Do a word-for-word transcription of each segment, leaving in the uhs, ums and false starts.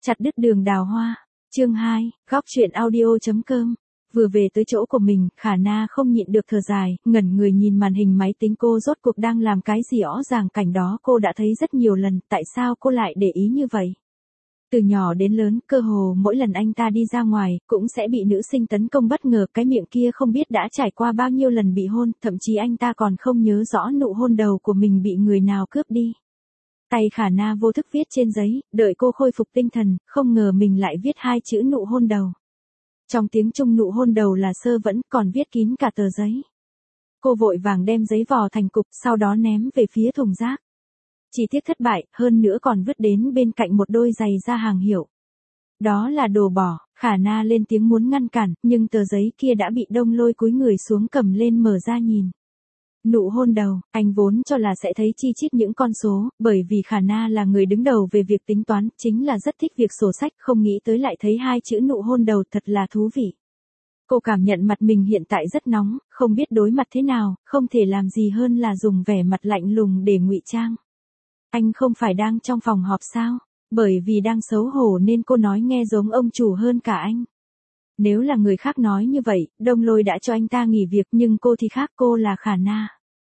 Chặt đứt đường đào hoa. Chương hai, góc truyện audio chấm com. Vừa về tới chỗ của mình, Khả Na không nhịn được thở dài, ngẩn người nhìn màn hình máy tính cô rốt cuộc đang làm cái gì rõ ràng cảnh đó cô đã thấy rất nhiều lần, tại sao cô lại để ý như vậy? Từ nhỏ đến lớn, cơ hồ mỗi lần anh ta đi ra ngoài, cũng sẽ bị nữ sinh tấn công bất ngờ, cái miệng kia không biết đã trải qua bao nhiêu lần bị hôn, thậm chí anh ta còn không nhớ rõ nụ hôn đầu của mình bị người nào cướp đi. Tay Khả Na vô thức viết trên giấy, đợi cô khôi phục tinh thần, không ngờ mình lại viết hai chữ nụ hôn đầu. Trong tiếng Trung nụ hôn đầu là sơ vẫn, còn viết kín cả tờ giấy. Cô vội vàng đem giấy vò thành cục, sau đó ném về phía thùng rác. Chỉ tiếc thất bại, hơn nữa còn vứt đến bên cạnh một đôi giày da hàng hiệu. Đó là đồ bỏ. Khả Na lên tiếng muốn ngăn cản, nhưng tờ giấy kia đã bị Đông Lôi cúi người xuống cầm lên mở ra nhìn. Nụ hôn đầu, anh vốn cho là sẽ thấy chi chít những con số, bởi vì Khả Na là người đứng đầu về việc tính toán, chính là rất thích việc sổ sách, không nghĩ tới lại thấy hai chữ nụ hôn đầu, thật là thú vị. Cô cảm nhận mặt mình hiện tại rất nóng, không biết đối mặt thế nào, không thể làm gì hơn là dùng vẻ mặt lạnh lùng để ngụy trang. Anh không phải đang trong phòng họp sao? Bởi vì đang xấu hổ nên cô nói nghe giống ông chủ hơn cả anh. Nếu là người khác nói như vậy, Đông Lôi đã cho anh ta nghỉ việc, nhưng cô thì khác, cô là Khả Na.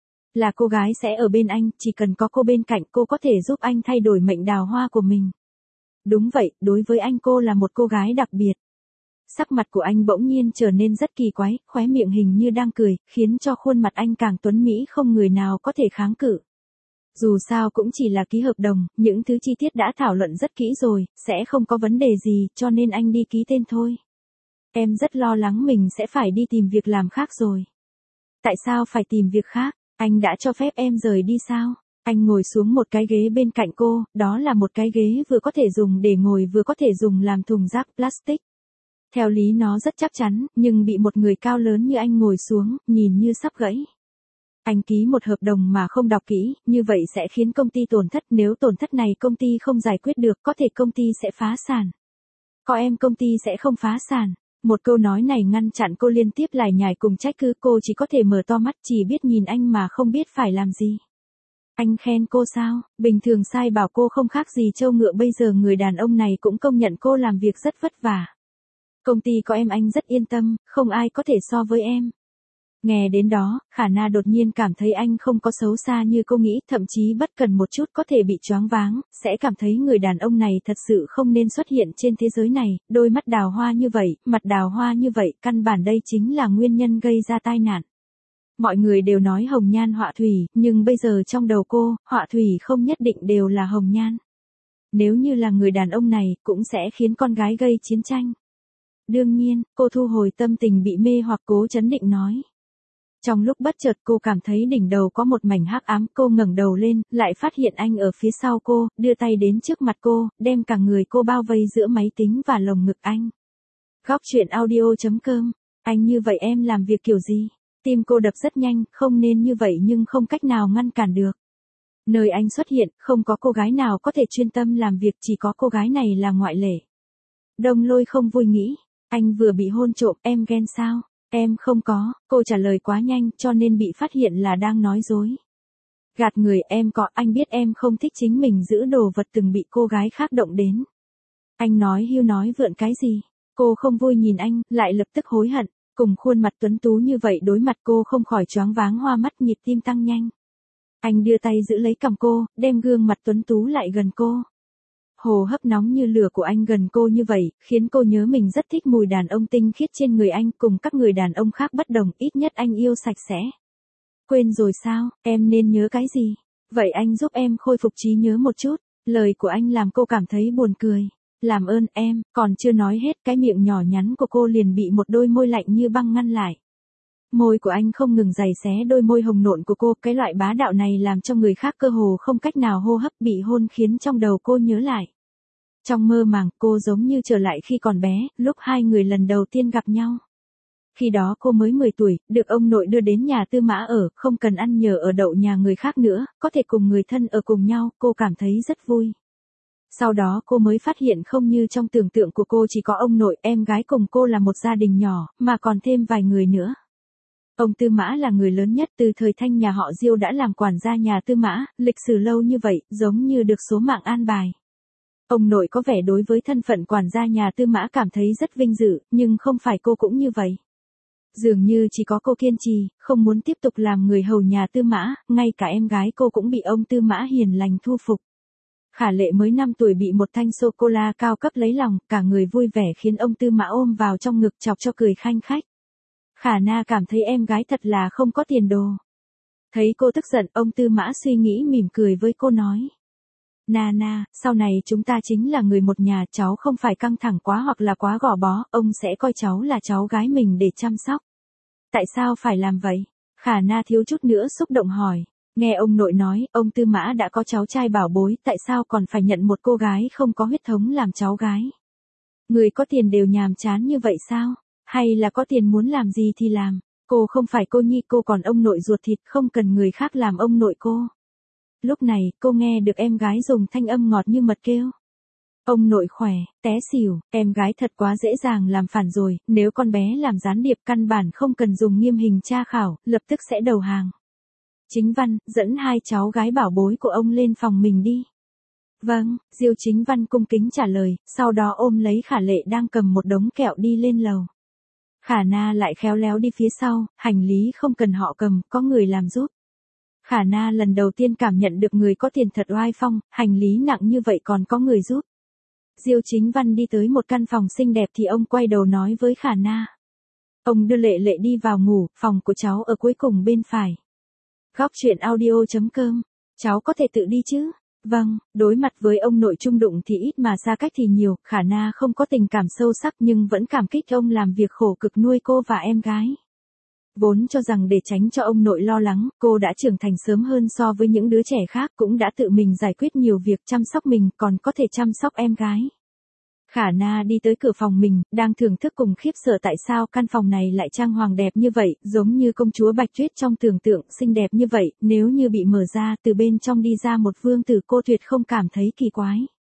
Là cô gái sẽ ở bên anh, chỉ cần có cô bên cạnh cô có thể giúp anh thay đổi mệnh đào hoa của mình. Đúng vậy, đối với anh cô là một cô gái đặc biệt. Sắc mặt của anh bỗng nhiên trở nên rất kỳ quái, khóe miệng hình như đang cười, khiến cho khuôn mặt anh càng tuấn mỹ không người nào có thể kháng cự. Dù sao cũng chỉ là ký hợp đồng, những thứ chi tiết đã thảo luận rất kỹ rồi, sẽ không có vấn đề gì, cho nên anh đi ký tên thôi. Em rất lo lắng mình sẽ phải đi tìm việc làm khác rồi. Tại sao phải tìm việc khác? Anh đã cho phép em rời đi sao? Anh ngồi xuống một cái ghế bên cạnh cô, đó là một cái ghế vừa có thể dùng để ngồi vừa có thể dùng làm thùng rác plastic. Theo lý nó rất chắc chắn, nhưng bị một người cao lớn như anh ngồi xuống, nhìn như sắp gãy. Anh ký một hợp đồng mà không đọc kỹ, như vậy sẽ khiến công ty tổn thất, nếu tổn thất này công ty không giải quyết được, có thể công ty sẽ phá sản. Có em công ty sẽ không phá sản. Một câu nói này ngăn chặn cô liên tiếp lải nhải cùng trách cứ, cô chỉ có thể mở to mắt, chỉ biết nhìn anh mà không biết phải làm gì. Anh khen cô sao? Bình thường sai bảo cô không khác gì trâu ngựa, bây giờ người đàn ông này cũng công nhận cô làm việc rất vất vả. Công ty có em anh rất yên tâm, không ai có thể so với em. Nghe đến đó, Khả Na đột nhiên cảm thấy anh không có xấu xa như cô nghĩ, thậm chí bất cần một chút có thể bị choáng váng, sẽ cảm thấy người đàn ông này thật sự không nên xuất hiện trên thế giới này, đôi mắt đào hoa như vậy, mặt đào hoa như vậy, căn bản đây chính là nguyên nhân gây ra tai nạn. Mọi người đều nói hồng nhan họa thủy, nhưng bây giờ trong đầu cô, họa thủy không nhất định đều là hồng nhan. Nếu như là người đàn ông này, cũng sẽ khiến con gái gây chiến tranh. Đương nhiên, cô thu hồi tâm tình bị mê hoặc, cố trấn định nói. Trong lúc bất chợt cô cảm thấy đỉnh đầu có một mảnh hắc ám, cô ngẩng đầu lên, lại phát hiện anh ở phía sau cô, đưa tay đến trước mặt cô, đem cả người cô bao vây giữa máy tính và lồng ngực anh. Góc truyện audio chấm com. Anh như vậy em làm việc kiểu gì? Tim cô đập rất nhanh, không nên như vậy nhưng không cách nào ngăn cản được. Nơi anh xuất hiện, không có cô gái nào có thể chuyên tâm làm việc, chỉ có cô gái này là ngoại lệ. Đông Lôi không vui nghĩ, anh vừa bị hôn trộm, em ghen sao? Em không có, cô trả lời quá nhanh cho nên bị phát hiện là đang nói dối. Gạt người, em có, anh biết em không thích chính mình giữ đồ vật từng bị cô gái khác động đến. Anh nói hưu nói vượn cái gì? Cô không vui nhìn anh, lại lập tức hối hận, cùng khuôn mặt tuấn tú như vậy đối mặt cô không khỏi choáng váng hoa mắt, nhịp tim tăng nhanh. Anh đưa tay giữ lấy cằm cô, đem gương mặt tuấn tú lại gần cô. Hồ hấp nóng như lửa của anh gần cô như vậy, khiến cô nhớ mình rất thích mùi đàn ông tinh khiết trên người anh, cùng các người đàn ông khác bất đồng, ít nhất anh yêu sạch sẽ. Quên rồi sao, em nên nhớ cái gì? Vậy anh giúp em khôi phục trí nhớ một chút. Lời của anh làm cô cảm thấy buồn cười. Làm ơn em, còn chưa nói hết, cái miệng nhỏ nhắn của cô liền bị một đôi môi lạnh như băng ngăn lại. Môi của anh không ngừng giày xé đôi môi hồng nộn của cô, cái loại bá đạo này làm cho người khác cơ hồ không cách nào hô hấp, bị hôn khiến trong đầu cô nhớ lại. Trong mơ màng, cô giống như trở lại khi còn bé, lúc hai người lần đầu tiên gặp nhau. Khi đó cô mới mười tuổi, được ông nội đưa đến nhà tư mã ở, không cần ăn nhờ ở đậu nhà người khác nữa, có thể cùng người thân ở cùng nhau, cô cảm thấy rất vui. Sau đó cô mới phát hiện không như trong tưởng tượng của cô chỉ có ông nội, em gái cùng cô là một gia đình nhỏ, mà còn thêm vài người nữa. Ông Tư Mã là người lớn nhất, từ thời Thanh nhà họ Diêu đã làm quản gia nhà Tư Mã, lịch sử lâu như vậy, giống như được số mạng an bài. Ông nội có vẻ đối với thân phận quản gia nhà Tư Mã cảm thấy rất vinh dự, nhưng không phải cô cũng như vậy. Dường như chỉ có cô kiên trì, không muốn tiếp tục làm người hầu nhà Tư Mã, ngay cả em gái cô cũng bị ông Tư Mã hiền lành thu phục. Khả Lệ mới năm tuổi bị một thanh sô-cô-la cao cấp lấy lòng, cả người vui vẻ khiến ông Tư Mã ôm vào trong ngực chọc cho cười khanh khách. Khả Na cảm thấy em gái thật là không có tiền đồ. Thấy cô tức giận, ông Tư Mã suy nghĩ mỉm cười với cô nói. Na na, sau này chúng ta chính là người một nhà, cháu không phải căng thẳng quá hoặc là quá gò bó, ông sẽ coi cháu là cháu gái mình để chăm sóc. Tại sao phải làm vậy? Khả Na thiếu chút nữa xúc động hỏi. Nghe ông nội nói, ông Tư Mã đã có cháu trai bảo bối, tại sao còn phải nhận một cô gái không có huyết thống làm cháu gái? Người có tiền đều nhàm chán như vậy sao? Hay là có tiền muốn làm gì thì làm? Cô không phải cô nhi, cô còn ông nội ruột thịt, không cần người khác làm ông nội cô. Lúc này, cô nghe được em gái dùng thanh âm ngọt như mật kêu. Ông nội khỏe, té xỉu, em gái thật quá dễ dàng làm phản rồi, nếu con bé làm gián điệp căn bản không cần dùng nghiêm hình tra khảo, lập tức sẽ đầu hàng. Chính Văn, dẫn hai cháu gái bảo bối của ông lên phòng mình đi. Vâng, Diêu Chính Văn cung kính trả lời, sau đó ôm lấy Khả Lệ đang cầm một đống kẹo đi lên lầu. Khả Na lại khéo léo đi phía sau, hành lý không cần họ cầm, có người làm giúp. Khả Na lần đầu tiên cảm nhận được người có tiền thật oai phong, hành lý nặng như vậy còn có người giúp. Diêu Chính Văn đi tới một căn phòng xinh đẹp thì ông quay đầu nói với Khả Na. Ông đưa Lệ Lệ đi vào ngủ, phòng của cháu ở cuối cùng bên phải. Góc truyện audio chấm com, cháu có thể tự đi chứ? Vâng, đối mặt với ông nội trung đụng thì ít mà xa cách thì nhiều, Khả Na không có tình cảm sâu sắc nhưng vẫn cảm kích ông làm việc khổ cực nuôi cô và em gái. Vốn cho rằng để tránh cho ông nội lo lắng, cô đã trưởng thành sớm hơn so với những đứa trẻ khác, cũng đã tự mình giải quyết nhiều việc chăm sóc mình, còn có thể chăm sóc em gái. Khả Na đi tới cửa phòng mình, đang thưởng thức cùng khiếp sợ tại sao căn phòng này lại trang hoàng đẹp như vậy, giống như công chúa Bạch Tuyết trong tưởng tượng, xinh đẹp như vậy, nếu như bị mở ra, từ bên trong đi ra một vương tử cô tuyệt không cảm thấy kỳ quái.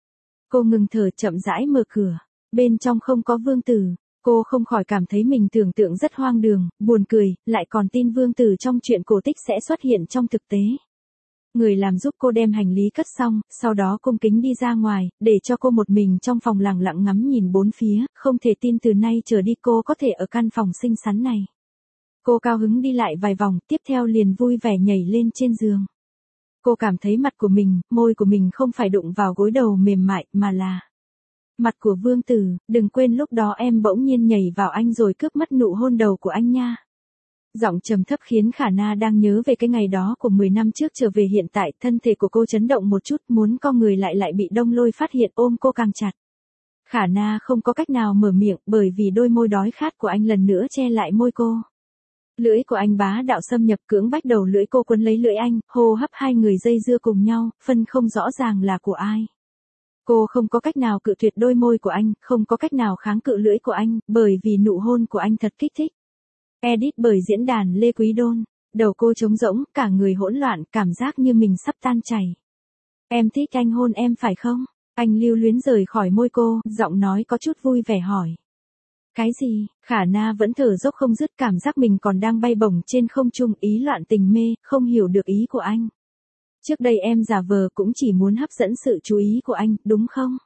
Cô ngừng thở chậm rãi mở cửa, bên trong không có vương tử, cô không khỏi cảm thấy mình tưởng tượng rất hoang đường, buồn cười, lại còn tin vương tử trong truyện cổ tích sẽ xuất hiện trong thực tế. Người làm giúp cô đem hành lý cất xong, sau đó cung kính đi ra ngoài, để cho cô một mình trong phòng lặng lặng ngắm nhìn bốn phía, không thể tin từ nay trở đi cô có thể ở căn phòng xinh xắn này. Cô cao hứng đi lại vài vòng, tiếp theo liền vui vẻ nhảy lên trên giường. Cô cảm thấy mặt của mình, môi của mình không phải đụng vào gối đầu mềm mại, mà là mặt của vương tử, đừng quên lúc đó em bỗng nhiên nhảy vào anh rồi cướp mất nụ hôn đầu của anh nha. Giọng trầm thấp khiến Khả Na đang nhớ về cái ngày đó của mười năm trước trở về hiện tại, thân thể của cô chấn động một chút, muốn co người lại lại bị Đông Lôi phát hiện ôm cô càng chặt. Khả Na không có cách nào mở miệng, bởi vì đôi môi đói khát của anh lần nữa che lại môi cô. Lưỡi của anh bá đạo xâm nhập cưỡng bách đầu lưỡi cô quấn lấy lưỡi anh, hô hấp hai người dây dưa cùng nhau, phân không rõ ràng là của ai. Cô không có cách nào cự tuyệt đôi môi của anh, không có cách nào kháng cự lưỡi của anh, bởi vì nụ hôn của anh thật kích thích. Edit bởi diễn đàn Lê Quý Đôn, đầu cô trống rỗng, cả người hỗn loạn, cảm giác như mình sắp tan chảy. Em thích anh hôn em phải không? Anh lưu luyến rời khỏi môi cô, giọng nói có chút vui vẻ hỏi. Cái gì? Khả Na vẫn thở dốc không dứt, cảm giác mình còn đang bay bổng trên không trung, ý loạn tình mê, không hiểu được ý của anh. Trước đây em giả vờ cũng chỉ muốn hấp dẫn sự chú ý của anh, đúng không?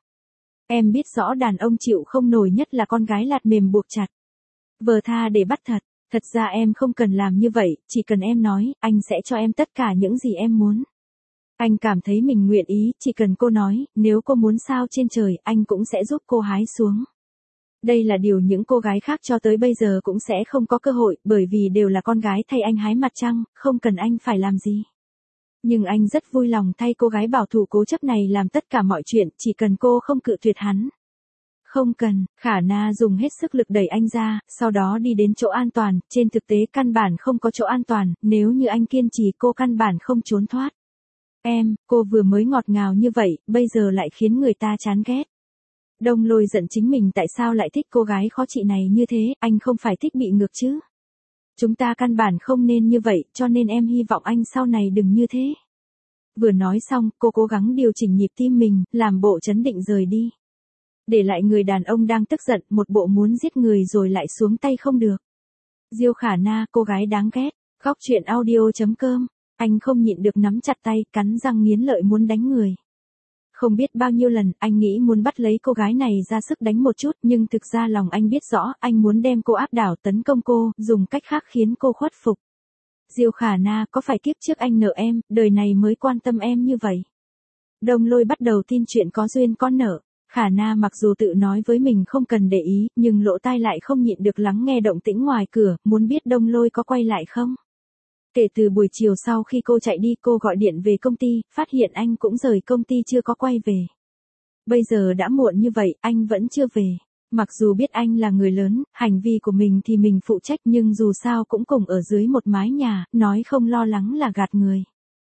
Em biết rõ đàn ông chịu không nổi nhất là con gái lạt mềm buộc chặt. Vờ tha để bắt thật. Thật ra em không cần làm như vậy, chỉ cần em nói, anh sẽ cho em tất cả những gì em muốn. Anh cảm thấy mình nguyện ý, chỉ cần cô nói, nếu cô muốn sao trên trời, anh cũng sẽ giúp cô hái xuống. Đây là điều những cô gái khác cho tới bây giờ cũng sẽ không có cơ hội, bởi vì đều là con gái thay anh hái mặt trăng, không cần anh phải làm gì. Nhưng anh rất vui lòng thay cô gái bảo thủ cố chấp này làm tất cả mọi chuyện, chỉ cần cô không cự tuyệt hắn. Không cần, Khả Na dùng hết sức lực đẩy anh ra, sau đó đi đến chỗ an toàn, trên thực tế căn bản không có chỗ an toàn, nếu như anh kiên trì cô căn bản không trốn thoát. Em, cô vừa mới ngọt ngào như vậy, bây giờ lại khiến người ta chán ghét. Đông Lôi giận chính mình tại sao lại thích cô gái khó trị này như thế, anh không phải thích bị ngược chứ. Chúng ta căn bản không nên như vậy, cho nên em hy vọng anh sau này đừng như thế. Vừa nói xong, cô cố gắng điều chỉnh nhịp tim mình, làm bộ trấn định rời đi. Để lại người đàn ông đang tức giận, một bộ muốn giết người rồi lại xuống tay không được. Diêu Khả Na, cô gái đáng ghét. Góc truyện audio chấm com, anh không nhịn được nắm chặt tay, cắn răng nghiến lợi muốn đánh người. Không biết bao nhiêu lần, anh nghĩ muốn bắt lấy cô gái này ra sức đánh một chút, nhưng thực ra lòng anh biết rõ, anh muốn đem cô áp đảo tấn công cô, dùng cách khác khiến cô khuất phục. Diêu Khả Na, có phải kiếp trước anh nợ em, đời này mới quan tâm em như vậy? Đông Lôi bắt đầu tin chuyện có duyên có nợ. Khả Na mặc dù tự nói với mình không cần để ý, nhưng lỗ tai lại không nhịn được lắng nghe động tĩnh ngoài cửa, muốn biết Đông Lôi có quay lại không. Kể từ buổi chiều sau khi cô chạy đi, cô gọi điện về công ty, phát hiện anh cũng rời công ty chưa có quay về. Bây giờ đã muộn như vậy, anh vẫn chưa về. Mặc dù biết anh là người lớn, hành vi của mình thì mình phụ trách, nhưng dù sao cũng cùng ở dưới một mái nhà, nói không lo lắng là gạt người.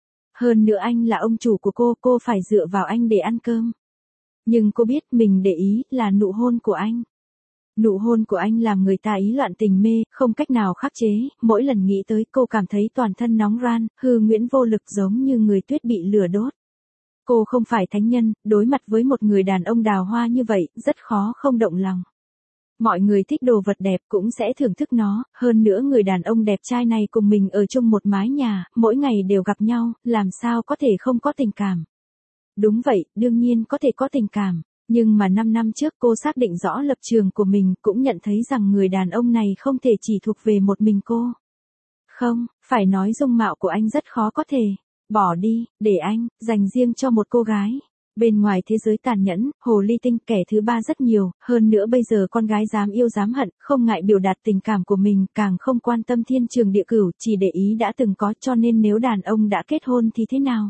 Hơn nữa anh là ông chủ của cô, cô phải dựa vào anh để ăn cơm. Nhưng cô biết mình để ý là nụ hôn của anh. Nụ hôn của anh làm người ta ý loạn tình mê, không cách nào khắc chế, mỗi lần nghĩ tới cô cảm thấy toàn thân nóng ran, hư nguyễn vô lực giống như người tuyết bị lửa đốt. Cô không phải thánh nhân, đối mặt với một người đàn ông đào hoa như vậy, rất khó không động lòng. Mọi người thích đồ vật đẹp cũng sẽ thưởng thức nó, hơn nữa người đàn ông đẹp trai này cùng mình ở chung một mái nhà, mỗi ngày đều gặp nhau, làm sao có thể không có tình cảm. Đúng vậy, đương nhiên có thể có tình cảm, nhưng mà năm năm trước cô xác định rõ lập trường của mình, cũng nhận thấy rằng người đàn ông này không thể chỉ thuộc về một mình cô. Không, phải nói dung mạo của anh rất khó có thể bỏ đi, để anh dành riêng cho một cô gái. Bên ngoài thế giới tàn nhẫn, hồ ly tinh kẻ thứ ba rất nhiều, hơn nữa bây giờ con gái dám yêu dám hận, không ngại biểu đạt tình cảm của mình, càng không quan tâm thiên trường địa cửu, chỉ để ý đã từng có, cho nên nếu đàn ông đã kết hôn thì thế nào?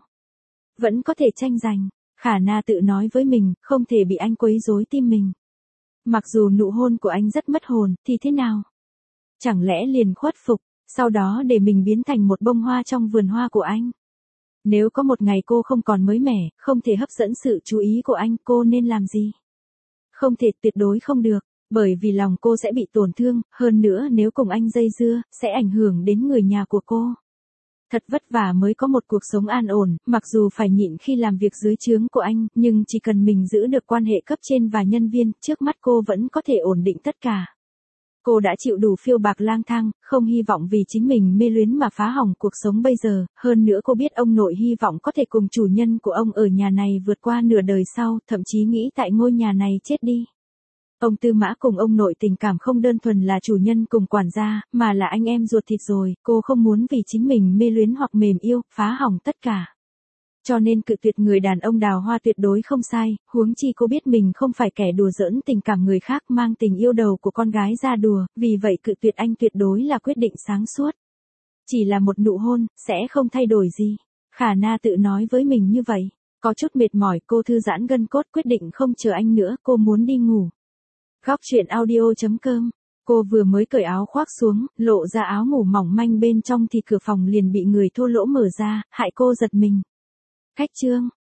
Vẫn có thể tranh giành. Khả Na tự nói với mình, không thể bị anh quấy rối tim mình. Mặc dù nụ hôn của anh rất mất hồn, thì thế nào? Chẳng lẽ liền khuất phục, sau đó để mình biến thành một bông hoa trong vườn hoa của anh? Nếu có một ngày cô không còn mới mẻ, không thể hấp dẫn sự chú ý của anh, cô nên làm gì? Không thể, tuyệt đối không được, bởi vì lòng cô sẽ bị tổn thương, hơn nữa nếu cùng anh dây dưa, sẽ ảnh hưởng đến người nhà của cô. Thật vất vả mới có một cuộc sống an ổn, mặc dù phải nhịn khi làm việc dưới trướng của anh, nhưng chỉ cần mình giữ được quan hệ cấp trên và nhân viên, trước mắt cô vẫn có thể ổn định tất cả. Cô đã chịu đủ phiêu bạc lang thang, không hy vọng vì chính mình mê luyến mà phá hỏng cuộc sống bây giờ, hơn nữa cô biết ông nội hy vọng có thể cùng chủ nhân của ông ở nhà này vượt qua nửa đời sau, thậm chí nghĩ tại ngôi nhà này chết đi. Ông Tư Mã cùng ông nội tình cảm không đơn thuần là chủ nhân cùng quản gia, mà là anh em ruột thịt rồi, cô không muốn vì chính mình mê luyến hoặc mềm yêu, phá hỏng tất cả. Cho nên cự tuyệt người đàn ông đào hoa tuyệt đối không sai, huống chi cô biết mình không phải kẻ đùa giỡn tình cảm người khác mang tình yêu đầu của con gái ra đùa, vì vậy cự tuyệt anh tuyệt đối là quyết định sáng suốt. Chỉ là một nụ hôn, sẽ không thay đổi gì. Khả Na tự nói với mình như vậy, có chút mệt mỏi cô thư giãn gân cốt quyết định không chờ anh nữa, cô muốn đi ngủ. Góc truyện audio chấm com. Cô vừa mới cởi áo khoác xuống, lộ ra áo ngủ mỏng manh bên trong thì cửa phòng liền bị người thô lỗ mở ra, hại cô giật mình. Khách trương,